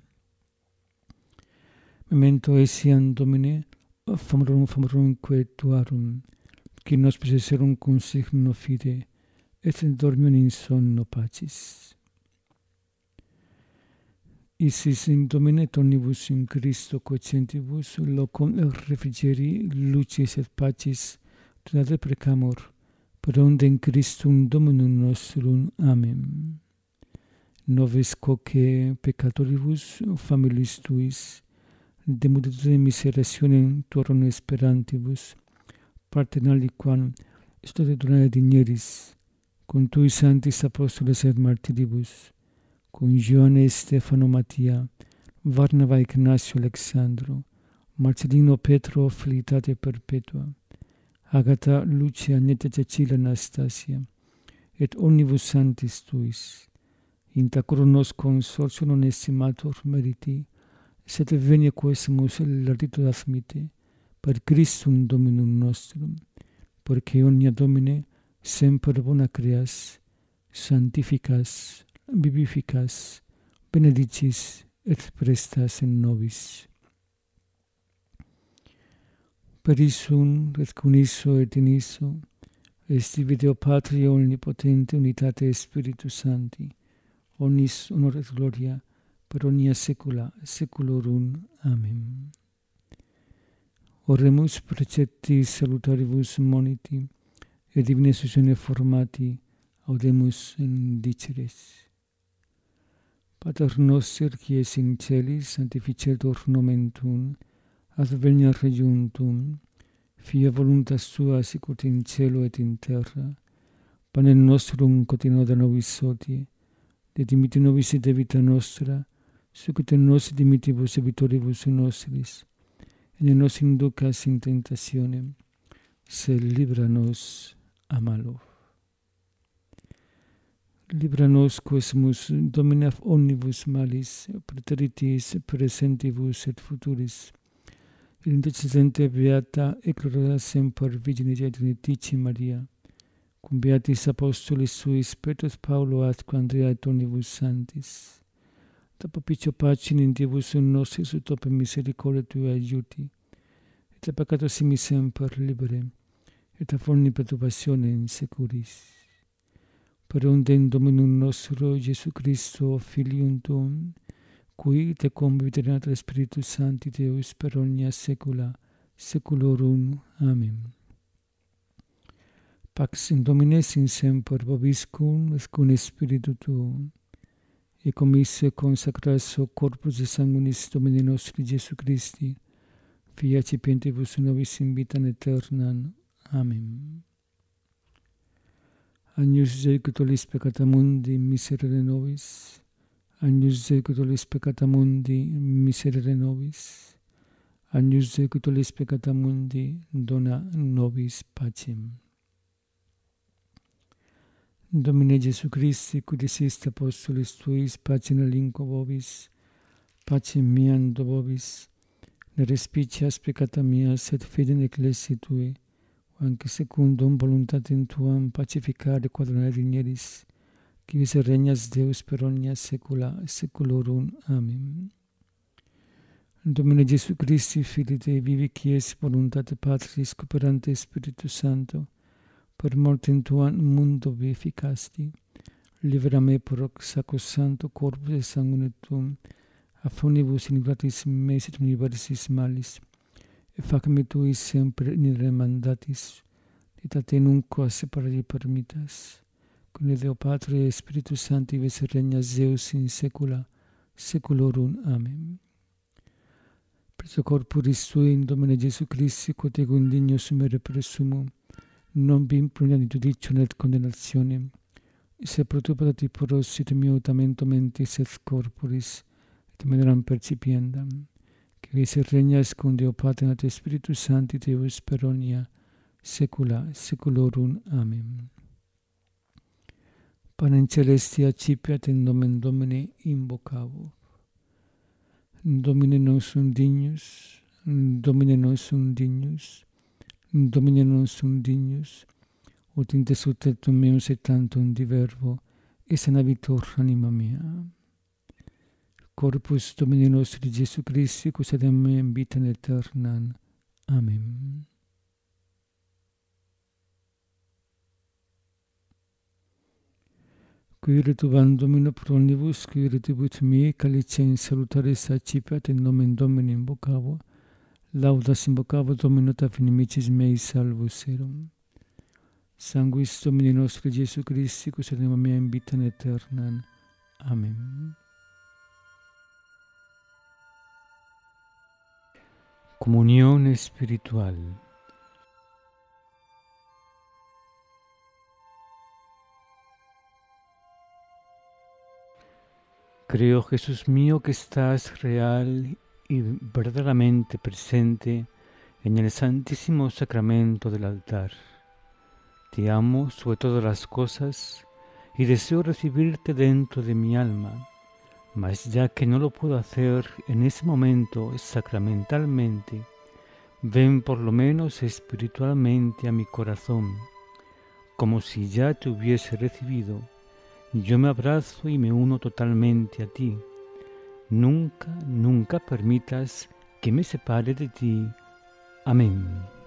Memento etiam Domine, famorum quae tuarum, qui nos possesserum cum signo fide, et dormium in sonno pacis. Isis in Domine tonibus in Christo quocientibus, locum refrigeri, lucis et pacis, donate precamur, per undem Christum Dominum nostrum. Amen. Noves quoque peccatoribus familis tuis, de multitude miserationem tuorum esperantibus, partem aliquam state donare digneris, cum tui sanctis apostoles et martiribus, cum Ioanne, Stefano, Mattia, Varnava, Ignacio, Alexandro, Marcellino, Petro, Felicitate perpetua, Agata, Lucia, Neta, Cecilia, Anastasia, et omnibus sanctis tuis, inta coro nos consortio non estimator meriti, sed venia quesumus larditud admite, per Christum Dominum nostrum, porque omnia Domine semper bona creas, sanctificas, vivificas, benedicis et prestas in nobis. Per isum et cum isso et in isso, esti Deo Patria omnipotente, unitate Spiritus Sancti, omnis honor et gloria, per omnia saecula saeculorum. Amen. Oremus precepti salutaribus moniti, et divine successione formati, audemus indiceres. Pater noster, qui es in celis, sanctificetur nomen tuum, adveniat regnum tuum, fiat voluntas tua sicut in cielo et in terra. Panem nostrum quotidianum da nobis hodie, et dimitte nobis debita nostra, sicut nos dimittibus debitoribus nostris, et ne nos inducas in tentationem, sed libera nos a malo. Libera nos quesumus, Domine, ab omnibus malis, praeteritis presentibus et futuris, et intercedente beata et gloriosa semper Virginis Trinitatio Maria, cum beatis apostolis suis Petrus, Paulo, atque Andrea et omnibus sanctis. Da propicio pacem in Diebus nostris ut opere misericordia Tua aiuti, et a peccatos simi semper libere, et a omni perturbationem securis. Per undem Dominum nostro Iesu Christo, Filium Tuum, qui te convivit Spiritus Sancti Deus per omnia saecula saeculorum. Amen. Pax in Domine sin semper vobiscum et cum spiritu tuum, et commisse consacras corpus et sanguinis Domini nostri Iesu Christi, fiat cipientibus nobis in vitam aeternam. Amen. Agnus Dei qui tollis peccata mundi, miserere nobis. Agnus Dei qui tollis peccata mundi, miserere nobis. Agnus Dei qui tollis peccata mundi, dona nobis pacem. Domine Iesu Christi, qui diciste apostolis tuis, pacem relinquo vobis, pacem meam do vobis, ne respicias peccata mea, sed fidem ecclesiae Tue, anque secundum voluntatem Tuam pacificare quadrone digneris, qui vis regnas Deus per omnia saecula saeculorum. Amen. Domine Iesu Christi, Filii Dei vivi, qui es voluntate Patris, cooperante Spiritus Sancto, per mortem Tuam mundo vivificasti, libera me pro sacrosancto corpus et sanguine Tuum, a omnibus iniquitas meis et universis malis, et fac me Tui semper in remandatis, et a Te nunquam separari permittas, cum Deo Patria et Spiritus Sancti vis regnas Deus in saecula saeculorum. Amen. Preso corporis Tui in Domine Iesu Christi, quod ego indigno sumere presumum, non vi impluniat in judicium et condemnationem, se pro tu patati prosit meo utamento mentis et corporis, et maneram percipiendam, que vis regnas cum Deo Patria et Spiritus Sancti Deus per omnia saecula saeculorum. Amen. Panem celestia accipiat in nomen Domini invocavor. Domine non sum dignus, Domine non sum dignus, Domine non sum dignus, ut in te sutetum meum setantum di verbo, et sanabitur anima mea. Corpus Domini nostri Jesu Christi, quos adem meam vitam aeternam. Amen. Quiritum Domino pro omnibus, quiritibus mihi, calicem salutare sacipiat in nomen Domini invocavo, laudas invocavo Domino taf inimicis mei salvus erum. Sanguis Domini nostri Jesu Christi, quos adem meam vitam aeternam. Amen. Comunión espiritual. Creo, Jesús mío, que estás real y verdaderamente presente en el santísimo sacramento del altar. Te amo sobre todas las cosas y deseo recibirte dentro de mi alma, mas ya que no lo puedo hacer en ese momento sacramentalmente, ven por lo menos espiritualmente a mi corazón, como si ya te hubiese recibido. Yo me abrazo y me uno totalmente a ti. Nunca, nunca permitas que me separe de ti. Amén.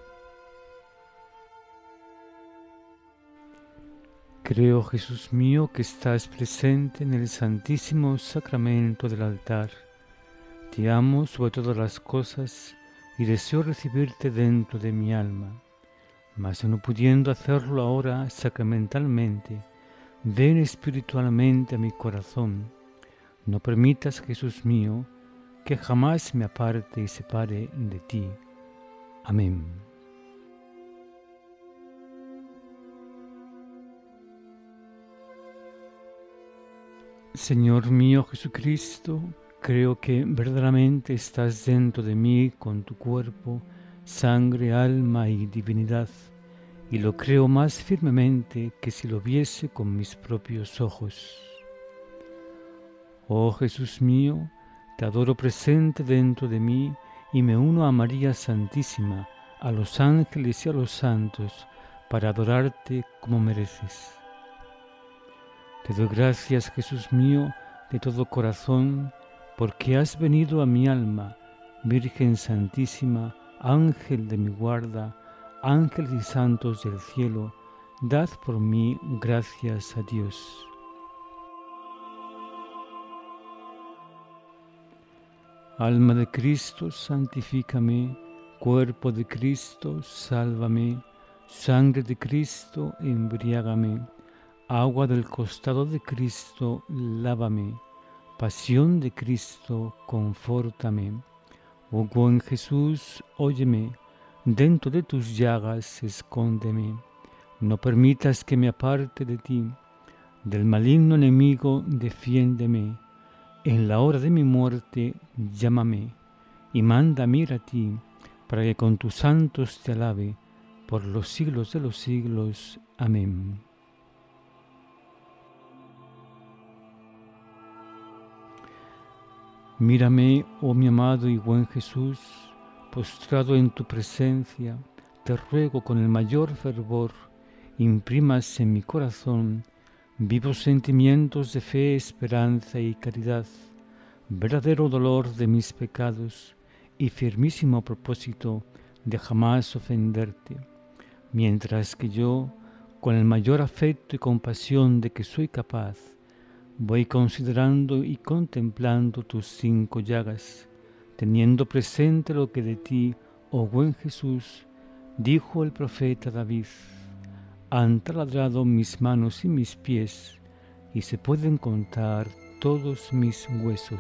Creo, Jesús mío, que estás presente en el santísimo sacramento del altar. Te amo sobre todas las cosas y deseo recibirte dentro de mi alma. Mas no pudiendo hacerlo ahora sacramentalmente, ven espiritualmente a mi corazón. No permitas, Jesús mío, que jamás me aparte y separe de ti. Amén. Señor mío Jesucristo, creo que verdaderamente estás dentro de mí con tu cuerpo, sangre, alma y divinidad, y lo creo más firmemente que si lo viese con mis propios ojos. Oh Jesús mío, te adoro presente dentro de mí y me uno a María Santísima, a los ángeles y a los santos, para adorarte como mereces. Te doy gracias, Jesús mío, de todo corazón, porque has venido a mi alma, Virgen Santísima, Ángel de mi guarda, ángeles y santos del cielo, dad por mí gracias a Dios. Alma de Cristo, santifícame, cuerpo de Cristo, sálvame, sangre de Cristo, embriágame, agua del costado de Cristo, lávame, pasión de Cristo, confórtame. Oh buen Jesús, óyeme, dentro de tus llagas escóndeme, no permitas que me aparte de ti, del maligno enemigo defiéndeme, en la hora de mi muerte llámame, y mándame ir a ti, para que con tus santos te alabe, por los siglos de los siglos. Amén. Mírame, oh mi amado y buen Jesús, postrado en tu presencia, te ruego con el mayor fervor, imprimas en mi corazón vivos sentimientos de fe, esperanza y caridad, verdadero dolor de mis pecados y firmísimo propósito de jamás ofenderte, mientras que yo, con el mayor afecto y compasión de que soy capaz, voy considerando y contemplando tus 5 llagas, teniendo presente lo que de ti, oh buen Jesús, dijo el profeta David: han taladrado mis manos y mis pies, y se pueden contar todos mis huesos.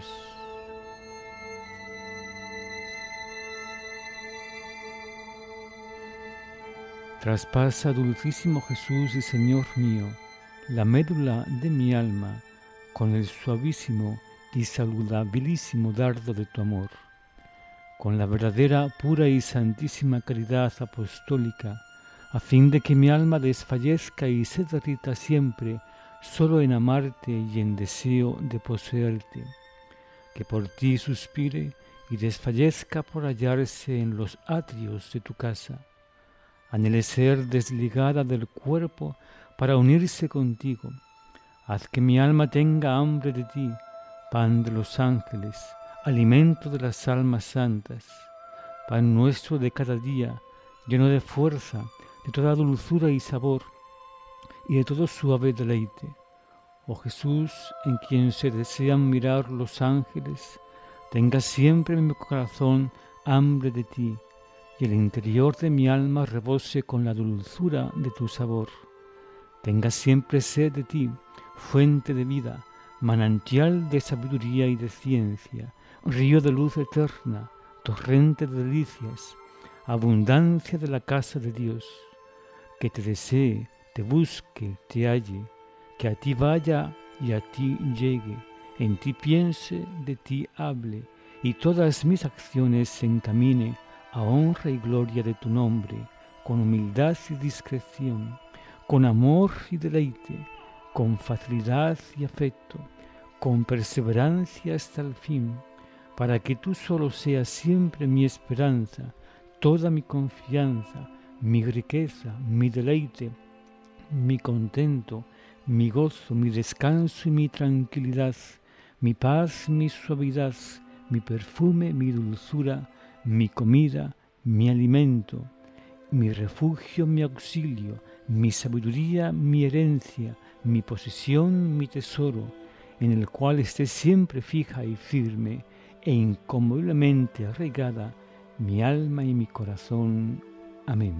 Traspasa, dulcísimo Jesús y Señor mío, la médula de mi alma, con el suavísimo y saludabilísimo dardo de tu amor, con la verdadera, pura y santísima caridad apostólica, a fin de que mi alma desfallezca y se derrita siempre solo en amarte y en deseo de poseerte, que por ti suspire y desfallezca por hallarse en los atrios de tu casa. anhele ser desligada del cuerpo para unirse contigo. Haz que mi alma tenga hambre de ti, pan de los ángeles, alimento de las almas santas, pan nuestro de cada día, lleno de fuerza, de toda dulzura y sabor, y de todo suave deleite. Oh Jesús, en quien se desean mirar los ángeles, tenga siempre en mi corazón hambre de ti, y el interior de mi alma rebose con la dulzura de tu sabor. Tenga siempre sed de ti, fuente de vida, manantial de sabiduría y de ciencia, río de luz eterna, torrente de delicias, abundancia de la casa de Dios. Que te desee, te busque, te halle, que a ti vaya y a ti llegue, en ti piense, de ti hable, y todas mis acciones se encamine a honra y gloria de tu nombre, con humildad y discreción, con amor y deleite, con facilidad y afecto, con perseverancia hasta el fin, para que tú solo seas siempre mi esperanza, toda mi confianza, mi riqueza, mi deleite, mi contento, mi gozo, mi descanso y mi tranquilidad, mi paz, mi suavidad, mi perfume, mi dulzura, mi comida, mi alimento, mi refugio, mi auxilio, mi sabiduría, mi herencia, mi posesión, mi tesoro, en el cual esté siempre fija y firme e inconmoviblemente arraigada mi alma y mi corazón. Amén.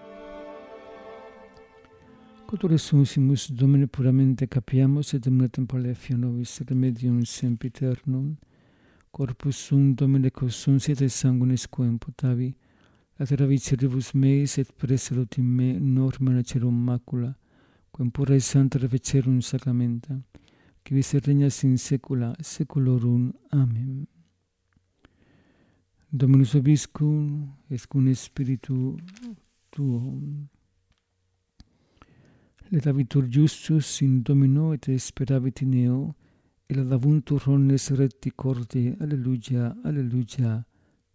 Quod resucimus Domine puramente capiamus et omnia tempora nobis remedium sempiternum, corpus sum Domine consuncit et sanguinis quem potavi, latera viceribus meis et preselut in me norma nacerum macula, quem pura et santa refecerum sacramenta, qui vis regnas in saecula saeculorum. Amen. Dominus vobiscum et cum spiritu tuo. Letavitur justus in Domino et speravit in eo, et ladavuntur omnes recti corde. Alleluia, alleluia.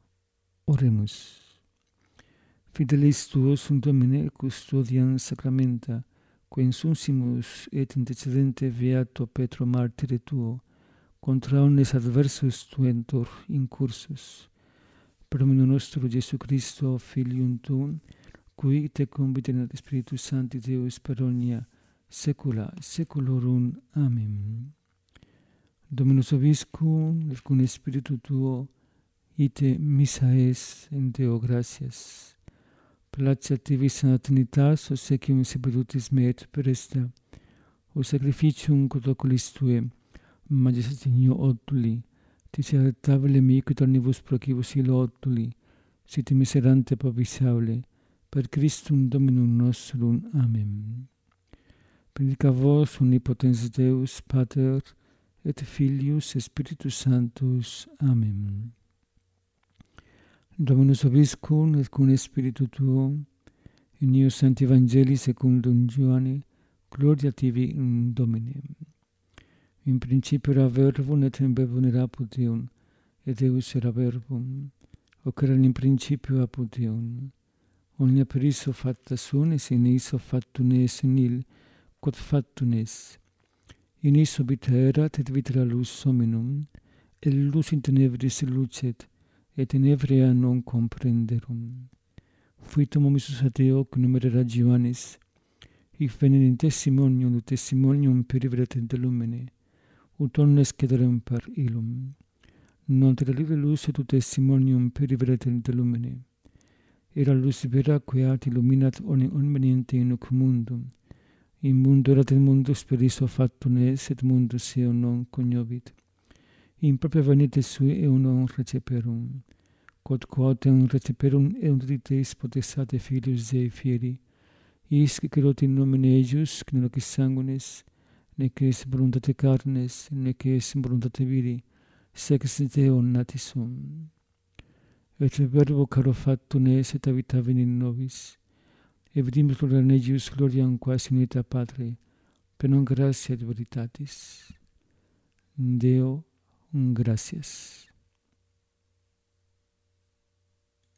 Oremus. Fidelis tuos sunt Domine custodiam sacramenta, quem sunsimus et intercedente beato Petro martire tuo, contra omnes adversus tuentor incursus. Per omnum nostro Jesu Christo, Filium tuum, qui te convitenet Spiritus Sancti Deus per omnia saecula saeculorum. Amen. Dominus vobiscum et cum spiritu tuo, ite missa es in Deo gratias. Placeat tibi Santa Trinitas, obsequium sapientis me et presta, o sacrificium quod oculis tue, majestatis otuli, tis acceptabile mi quid omnibus procibus illo otuli, sit miserante provisable, per Christum Dominum nostrum. Amen. Benedicat vos omnipotens Deus, Pater, et Filius, et Spiritus Sanctus. Amen. Dominus vobiscum et cum spiritu tuo, in eo Sancti Evangelii secundum Ioanne, gloria tibi, Domine. In principio era verbum, et in verbum erat Deum, et Deus era verbum, hoc erat in principio apud Deum. Omnia per iso facta sunt, et in iso factum est nihil, quod factum est. In iso vita erat, et vita era lux hominum, et lux in tenebris lucet, et tenebria non comprenderum. Fuitum omissus ad Deo, cum numerera Ioannis, hic venit in testimonium, ut testimonium periveret de lumine, ut omnes cederem per illum. Non te libre lux et ut testimonium periveret de lumine. Era lux vera queat illuminat omniente in hoc mundum. In mundo erat et mundus per iso factum est, et mundus eo non cognovit. In propria venite sui eo non receperum. Quod quotem receperum eunt eis potestate Filius Dei fieri, isque cerot in nomine eius, qui non est sanguinis, nec est voluntate carnes, nec est voluntate viri, sed ex Deo natis sum. Et verbo caro factum est, et habitavit in nobis, et vidimus gloria eius, gloriam quas in ita Patre, per non gratia et veritatis. Deo, gratias.